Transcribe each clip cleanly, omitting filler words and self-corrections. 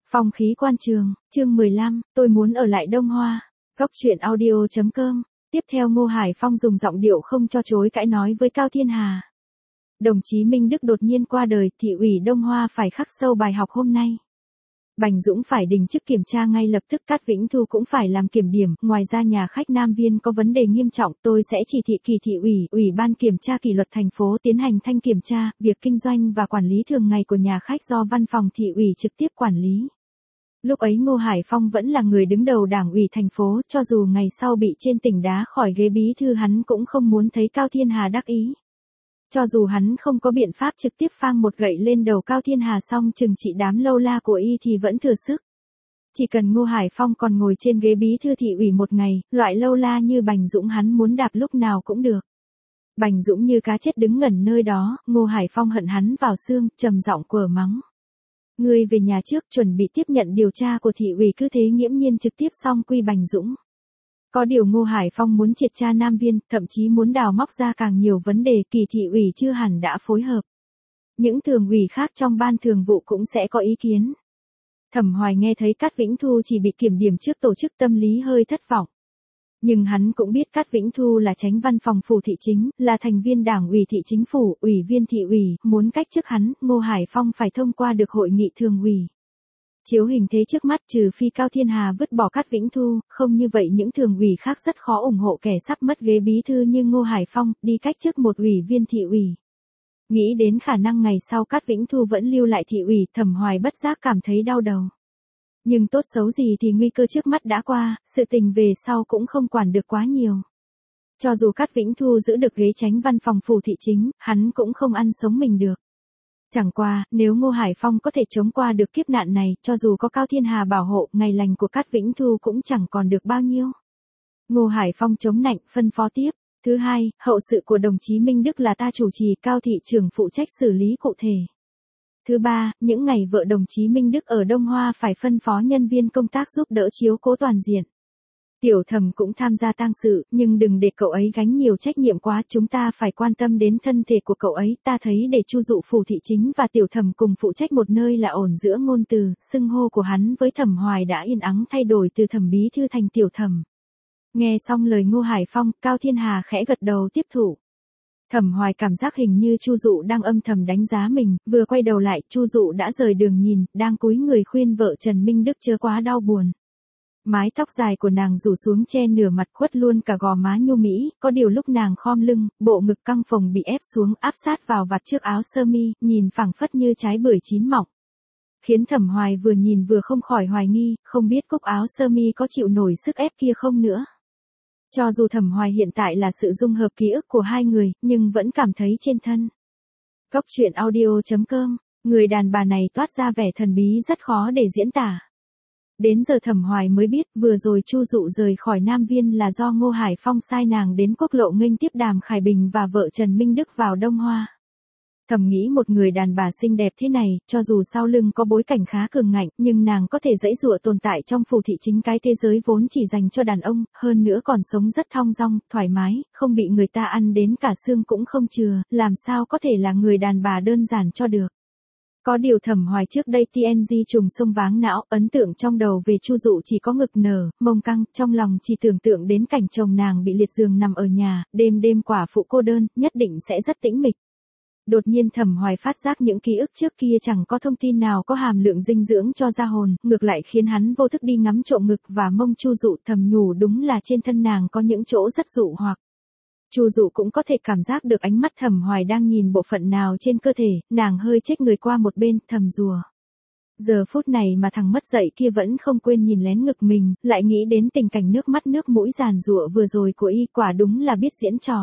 Phong khí quan trường, chương 15, tôi muốn ở lại Đông Hoa. Góc truyện audio.com. Tiếp theo Ngô Hải Phong dùng giọng điệu không cho chối cãi nói với Cao Thiên Hà. Đồng chí Minh Đức đột nhiên qua đời, thị ủy Đông Hoa phải khắc sâu bài học hôm nay. Bành Dũng phải đình chức kiểm tra ngay lập tức, Cát Vĩnh Thu cũng phải làm kiểm điểm, ngoài ra nhà khách Nam Viên có vấn đề nghiêm trọng, tôi sẽ chỉ thị kỳ thị ủy ban kiểm tra kỷ luật thành phố tiến hành thanh kiểm tra, việc kinh doanh và quản lý thường ngày của nhà khách do văn phòng thị ủy trực tiếp quản lý. Lúc ấy Ngô Hải Phong vẫn là người đứng đầu đảng ủy thành phố, cho dù ngày sau bị trên tỉnh đá khỏi ghế bí thư hắn cũng không muốn thấy Cao Thiên Hà đắc ý. Cho dù hắn không có biện pháp trực tiếp phang một gậy lên đầu Cao Thiên Hà xong trừng trị đám lâu la của y thì vẫn thừa sức. Chỉ cần Ngô Hải Phong còn ngồi trên ghế bí thư thị ủy một ngày, loại lâu la như Bành Dũng hắn muốn đạp lúc nào cũng được. Bành Dũng như cá chết đứng ngẩn nơi đó, Ngô Hải Phong hận hắn vào xương, trầm giọng quở mắng. Ngươi về nhà trước, chuẩn bị tiếp nhận điều tra của thị ủy, cứ thế nghiễm nhiên trực tiếp xong quy Bành Dũng. Có điều Ngô Hải Phong muốn triệt tra Nam Viên, thậm chí muốn đào móc ra càng nhiều vấn đề, kỳ thị ủy chưa hẳn đã phối hợp. Những thường ủy khác trong ban thường vụ cũng sẽ có ý kiến. Thẩm Hoài nghe thấy Cát Vĩnh Thu chỉ bị kiểm điểm trước tổ chức tâm lý hơi thất vọng. Nhưng hắn cũng biết Cát Vĩnh Thu là chánh văn phòng phủ thị chính, là thành viên đảng ủy thị chính phủ, ủy viên thị ủy, muốn cách chức hắn, Ngô Hải Phong phải thông qua được hội nghị thường ủy. Chiếu hình thế trước mắt, trừ phi Cao Thiên Hà vứt bỏ Cát Vĩnh Thu, không như vậy những thường ủy khác rất khó ủng hộ kẻ sắp mất ghế bí thư như Ngô Hải Phong, đi cách chức một ủy viên thị ủy. Nghĩ đến khả năng ngày sau Cát Vĩnh Thu vẫn lưu lại thị ủy, Thẩm Hoài bất giác cảm thấy đau đầu. Nhưng tốt xấu gì thì nguy cơ trước mắt đã qua, sự tình về sau cũng không quản được quá nhiều. Cho dù Cát Vĩnh Thu giữ được ghế chánh văn phòng phủ thị chính, hắn cũng không ăn sống mình được. Chẳng qua, nếu Ngô Hải Phong có thể chống qua được kiếp nạn này, cho dù có Cao Thiên Hà bảo hộ, ngày lành của Cát Vĩnh Thu cũng chẳng còn được bao nhiêu. Ngô Hải Phong chống nạnh, phân phó tiếp. Thứ hai, hậu sự của đồng chí Minh Đức là ta chủ trì, Cao thị trưởng phụ trách xử lý cụ thể. Thứ ba, những ngày vợ đồng chí Minh Đức ở Đông Hoa phải phân phó nhân viên công tác giúp đỡ chiếu cố toàn diện. Tiểu Thẩm cũng tham gia tang sự, nhưng đừng để cậu ấy gánh nhiều trách nhiệm quá, chúng ta phải quan tâm đến thân thể của cậu ấy, ta thấy để Chu Dụ phủ thị chính và Tiểu Thẩm cùng phụ trách một nơi là ổn. Giữa ngôn từ, xưng hô của hắn với Thẩm Hoài đã yên ắng thay đổi từ Thẩm bí thư thành Tiểu Thẩm. Nghe xong lời Ngô Hải Phong, Cao Thiên Hà khẽ gật đầu tiếp thụ. Thẩm Hoài cảm giác hình như Chu Dụ đang âm thầm đánh giá mình, vừa quay đầu lại, Chu Dụ đã rời đường nhìn, đang cúi người khuyên vợ Trần Minh Đức chớ quá đau buồn. Mái tóc dài của nàng rủ xuống che nửa mặt, khuất luôn cả gò má nhu mỹ, có điều lúc nàng khom lưng, bộ ngực căng phồng bị ép xuống, áp sát vào vạt trước áo sơ mi, nhìn phảng phất như trái bưởi chín mọng. Khiến Thẩm Hoài vừa nhìn vừa không khỏi hoài nghi, không biết cúc áo sơ mi có chịu nổi sức ép kia không nữa. Cho dù Thẩm Hoài hiện tại là sự dung hợp ký ức của hai người, nhưng vẫn cảm thấy trên thân. Góc truyện audio.com, người đàn bà này toát ra vẻ thần bí rất khó để diễn tả. Đến giờ Thẩm Hoài mới biết, vừa rồi Chu Dụ rời khỏi Nam Viên là do Ngô Hải Phong sai nàng đến quốc lộ nghênh tiếp Đàm Khải Bình và vợ Trần Minh Đức vào Đông Hoa. Thầm nghĩ một người đàn bà xinh đẹp thế này, cho dù sau lưng có bối cảnh khá cường ngạnh, nhưng nàng có thể giãy giụa tồn tại trong phủ thị chính, cái thế giới vốn chỉ dành cho đàn ông, hơn nữa còn sống rất thong dong, thoải mái, không bị người ta ăn đến cả xương cũng không chừa, làm sao có thể là người đàn bà đơn giản cho được. Có điều Thẩm Hoài trước đây TNG trùng sông váng não, ấn tượng trong đầu về Chu Dụ chỉ có ngực nở, mông căng, trong lòng chỉ tưởng tượng đến cảnh chồng nàng bị liệt giường nằm ở nhà, đêm đêm quả phụ cô đơn, nhất định sẽ rất tĩnh mịch. Đột nhiên Thẩm Hoài phát giác những ký ức trước kia chẳng có thông tin nào có hàm lượng dinh dưỡng cho da hồn, ngược lại khiến hắn vô thức đi ngắm trộm ngực và mông Chu Dụ, thầm nhủ đúng là trên thân nàng có những chỗ rất dụ hoặc. Chu Dụ cũng có thể cảm giác được ánh mắt Thẩm Hoài đang nhìn bộ phận nào trên cơ thể, nàng hơi chếch người qua một bên, thầm rùa. Giờ phút này mà thằng mất dạy kia vẫn không quên nhìn lén ngực mình, lại nghĩ đến tình cảnh nước mắt nước mũi giàn giụa vừa rồi của y, quả đúng là biết diễn trò.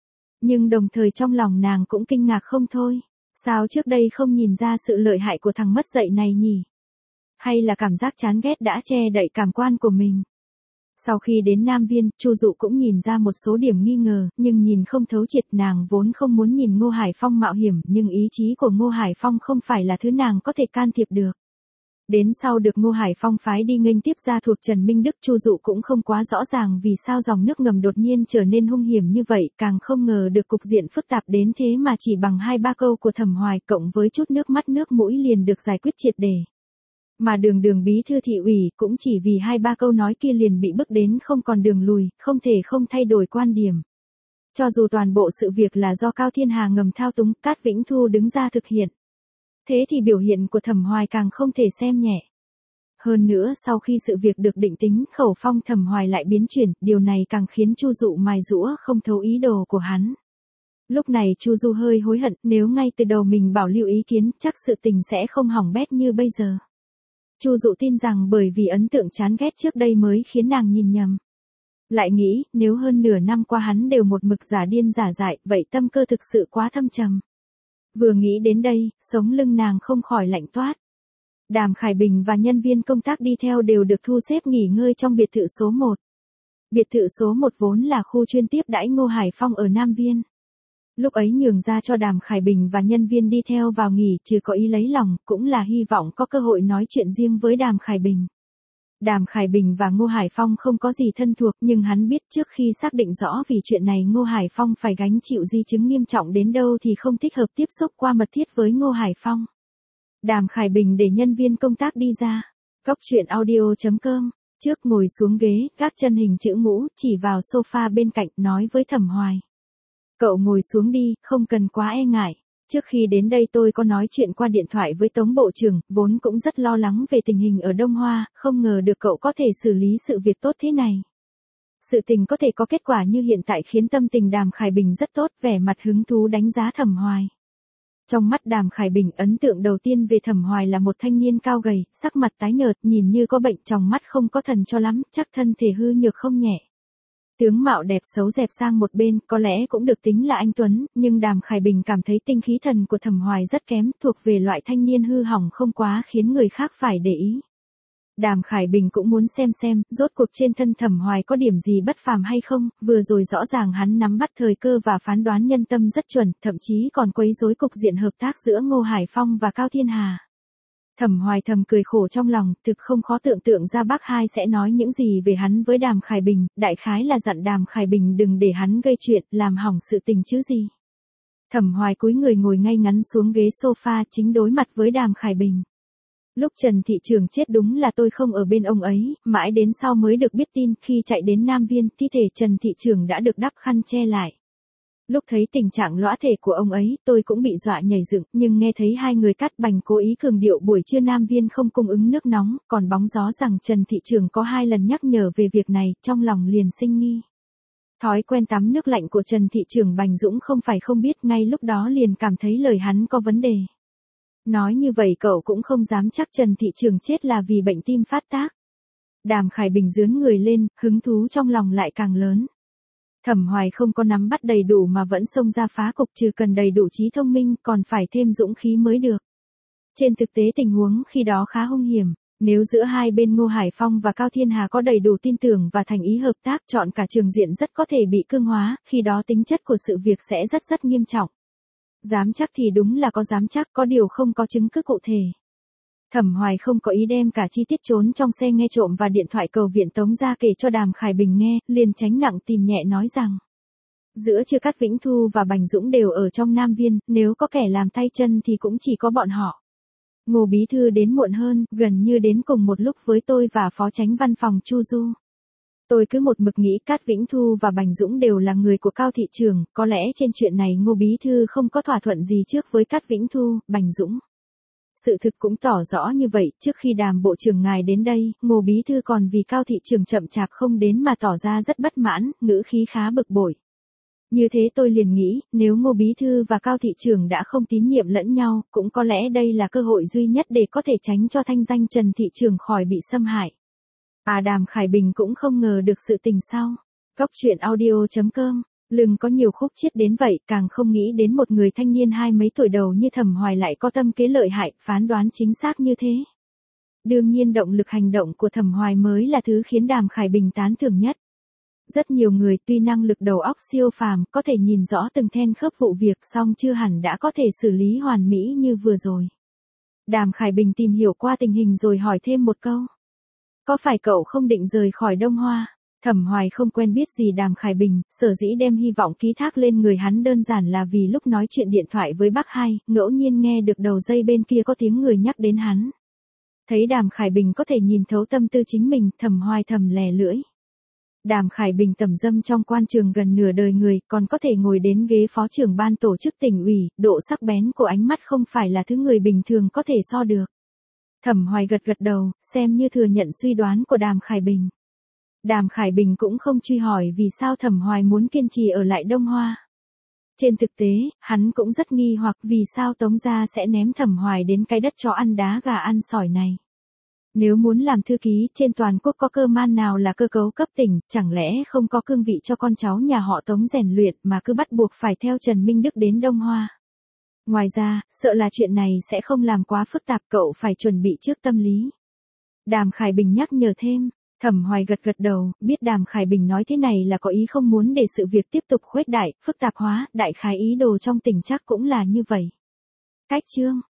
Nhưng đồng thời trong lòng nàng cũng kinh ngạc không thôi. Sao trước đây không nhìn ra sự lợi hại của thằng mất dạy này nhỉ? Hay là cảm giác chán ghét đã che đậy cảm quan của mình? Sau khi đến Nam Viên, Chu Dụ cũng nhìn ra một số điểm nghi ngờ, nhưng nhìn không thấu triệt. Nàng vốn không muốn nhìn Ngô Hải Phong mạo hiểm, nhưng ý chí của Ngô Hải Phong không phải là thứ nàng có thể can thiệp được. Đến sau được Ngô Hải Phong phái đi nghênh tiếp gia thuộc Trần Minh Đức, Chu Dụ cũng không quá rõ ràng vì sao dòng nước ngầm đột nhiên trở nên hung hiểm như vậy, càng không ngờ được cục diện phức tạp đến thế mà chỉ bằng 2-3 câu của Thẩm Hoài cộng với chút nước mắt nước mũi liền được giải quyết triệt để. Mà đường bí thư thị ủy cũng chỉ vì 2-3 câu nói kia liền bị bức đến không còn đường lùi, không thể không thay đổi quan điểm. Cho dù toàn bộ sự việc là do Cao Thiên Hà ngầm thao túng, Cát Vĩnh Thu đứng ra thực hiện. Thế thì biểu hiện của Thẩm Hoài càng không thể xem nhẹ. Hơn nữa sau khi sự việc được định tính, khẩu phong Thẩm Hoài lại biến chuyển, điều này càng khiến Chu Dụ mài giũa không thấu ý đồ của hắn. Lúc này Chu Du hơi hối hận, nếu ngay từ đầu mình bảo lưu ý kiến, chắc sự tình sẽ không hỏng bét như bây giờ. Chu Dụ tin rằng bởi vì ấn tượng chán ghét trước đây mới khiến nàng nhìn nhầm. Lại nghĩ, nếu hơn nửa năm qua hắn đều một mực giả điên giả dại, vậy tâm cơ thực sự quá thâm trầm. Vừa nghĩ đến đây, sống lưng nàng không khỏi lạnh toát. Đàm Khải Bình và nhân viên công tác đi theo đều được thu xếp nghỉ ngơi trong biệt thự số 1. Biệt thự số 1 vốn là khu chuyên tiếp đãi Ngô Hải Phong ở Nam Viên. Lúc ấy nhường ra cho Đàm Khải Bình và nhân viên đi theo vào nghỉ, trừ có ý lấy lòng, cũng là hy vọng có cơ hội nói chuyện riêng với Đàm Khải Bình. Đàm Khải Bình và Ngô Hải Phong không có gì thân thuộc, nhưng hắn biết trước khi xác định rõ vì chuyện này Ngô Hải Phong phải gánh chịu di chứng nghiêm trọng đến đâu thì không thích hợp tiếp xúc qua mật thiết với Ngô Hải Phong. Đàm Khải Bình để nhân viên công tác đi ra. Cóc truyện audio.com. Trước ngồi xuống ghế, gác chân hình chữ ngũ, chỉ vào sofa bên cạnh, nói với Thẩm Hoài. Cậu ngồi xuống đi, không cần quá e ngại. Trước khi đến đây tôi có nói chuyện qua điện thoại với Tống Bộ trưởng, vốn cũng rất lo lắng về tình hình ở Đông Hoa, không ngờ được cậu có thể xử lý sự việc tốt thế này. Sự tình có thể có kết quả như hiện tại khiến tâm tình Đàm Khải Bình rất tốt, vẻ mặt hứng thú đánh giá Thẩm Hoài. Trong mắt Đàm Khải Bình, ấn tượng đầu tiên về Thẩm Hoài là một thanh niên cao gầy, sắc mặt tái nhợt, nhìn như có bệnh, tròng mắt không có thần cho lắm, chắc thân thể hư nhược không nhẹ. Tướng mạo đẹp xấu dẹp sang một bên, có lẽ cũng được tính là anh tuấn, nhưng Đàm Khải Bình cảm thấy tinh khí thần của Thẩm Hoài rất kém, thuộc về loại thanh niên hư hỏng không quá khiến người khác phải để ý. Đàm Khải Bình cũng muốn xem, rốt cuộc trên thân Thẩm Hoài có điểm gì bất phàm hay không, vừa rồi rõ ràng hắn nắm bắt thời cơ và phán đoán nhân tâm rất chuẩn, thậm chí còn quấy rối cục diện hợp tác giữa Ngô Hải Phong và Cao Thiên Hà. Thẩm Hoài thầm cười khổ trong lòng, thực không khó tưởng tượng ra bác hai sẽ nói những gì về hắn với Đàm Khải Bình, đại khái là dặn Đàm Khải Bình đừng để hắn gây chuyện, làm hỏng sự tình chứ gì. Thẩm Hoài cúi người ngồi ngay ngắn xuống ghế sofa, chính đối mặt với Đàm Khải Bình. Lúc Trần Thị Trường chết đúng là tôi không ở bên ông ấy, mãi đến sau mới được biết tin, khi chạy đến Nam Viên, thi thể Trần Thị Trường đã được đắp khăn che lại. Lúc thấy tình trạng lõa thể của ông ấy, tôi cũng bị dọa nhảy dựng, nhưng nghe thấy hai người cắt bành cố ý cường điệu buổi trưa Nam Viên không cung ứng nước nóng, còn bóng gió rằng Trần Thị Trường có 2 lần nhắc nhở về việc này, trong lòng liền sinh nghi. Thói quen tắm nước lạnh của Trần Thị Trường Bành Dũng không phải không biết, ngay lúc đó liền cảm thấy lời hắn có vấn đề. Nói như vậy cậu cũng không dám chắc Trần Thị Trường chết là vì bệnh tim phát tác. Đàm Khải Bình giương người lên, hứng thú trong lòng lại càng lớn. Thẩm Hoài không có nắm bắt đầy đủ mà vẫn xông ra phá cục, trừ cần đầy đủ trí thông minh, còn phải thêm dũng khí mới được. Trên thực tế tình huống khi đó khá hung hiểm, nếu giữa hai bên Ngô Hải Phong và Cao Thiên Hà có đầy đủ tin tưởng và thành ý hợp tác, chọn cả trường diện rất có thể bị cương hóa, khi đó tính chất của sự việc sẽ rất nghiêm trọng. Dám chắc thì đúng là có dám chắc, có điều không có chứng cứ cụ thể. Thẩm Hoài không có ý đem cả chi tiết trốn trong xe nghe trộm và điện thoại cầu viện tống ra kể cho Đàm Khải Bình nghe, liền tránh nặng tìm nhẹ nói rằng. Giữa Trưa Cát Vĩnh Thu và Bành Dũng đều ở trong Nam Viên, nếu có kẻ làm tay chân thì cũng chỉ có bọn họ. Ngô Bí Thư đến muộn hơn, gần như đến cùng một lúc với tôi và Phó Chánh Văn phòng Chu Du. Tôi cứ một mực nghĩ Cát Vĩnh Thu và Bành Dũng đều là người của Cao Thị Trường, có lẽ trên chuyện này Ngô Bí Thư không có thỏa thuận gì trước với Cát Vĩnh Thu, Bành Dũng. Sự thực cũng tỏ rõ như vậy, trước khi Đàm Bộ trưởng ngài đến đây, Ngô Bí Thư còn vì Cao Thị Trường chậm chạp không đến mà tỏ ra rất bất mãn, ngữ khí khá bực bội. Như thế tôi liền nghĩ, nếu Ngô Bí Thư và Cao Thị Trường đã không tín nhiệm lẫn nhau, cũng có lẽ đây là cơ hội duy nhất để có thể tránh cho thanh danh Trần Thị Trường khỏi bị xâm hại. Đàm Khải Bình cũng không ngờ được sự tình sau. Cóc truyện audio.com. Lưng có nhiều khúc chiết đến vậy, càng không nghĩ đến một người thanh niên 20 mấy tuổi đầu như Thẩm Hoài lại có tâm kế lợi hại, phán đoán chính xác như thế. Đương nhiên động lực hành động của Thẩm Hoài mới là thứ khiến Đàm Khải Bình tán thưởng nhất. Rất nhiều người tuy năng lực đầu óc siêu phàm, có thể nhìn rõ từng then khớp vụ việc, song chưa hẳn đã có thể xử lý hoàn mỹ như vừa rồi. Đàm Khải Bình tìm hiểu qua tình hình rồi hỏi thêm một câu. Có phải cậu không định rời khỏi Đông Hoa? Thẩm Hoài không quen biết gì Đàm Khải Bình, sở dĩ đem hy vọng ký thác lên người hắn đơn giản là vì lúc nói chuyện điện thoại với bác hai, ngẫu nhiên nghe được đầu dây bên kia có tiếng người nhắc đến hắn. Thấy Đàm Khải Bình có thể nhìn thấu tâm tư chính mình, Thẩm Hoài thầm lè lưỡi. Đàm Khải Bình tẩm dâm trong quan trường gần nửa đời người, còn có thể ngồi đến ghế phó trưởng ban tổ chức tỉnh ủy, độ sắc bén của ánh mắt không phải là thứ người bình thường có thể so được. Thẩm Hoài gật gật đầu, xem như thừa nhận suy đoán của Đàm Khải Bình. Đàm Khải Bình cũng không truy hỏi vì sao Thẩm Hoài muốn kiên trì ở lại Đông Hoa. Trên thực tế, hắn cũng rất nghi hoặc vì sao Tống gia sẽ ném Thẩm Hoài đến cái đất chó ăn đá gà ăn sỏi này. Nếu muốn làm thư ký trên toàn quốc có cơ man nào là cơ cấu cấp tỉnh, chẳng lẽ không có cương vị cho con cháu nhà họ Tống rèn luyện mà cứ bắt buộc phải theo Trần Minh Đức đến Đông Hoa. Ngoài ra, sợ là chuyện này sẽ không làm quá phức tạp, cậu phải chuẩn bị trước tâm lý. Đàm Khải Bình nhắc nhở thêm. Thẩm Hoài gật gật đầu, biết Đàm Khải Bình nói thế này là có ý không muốn để sự việc tiếp tục khuếch đại, phức tạp hóa, đại khái ý đồ trong tình chắc cũng là như vậy. Cách chương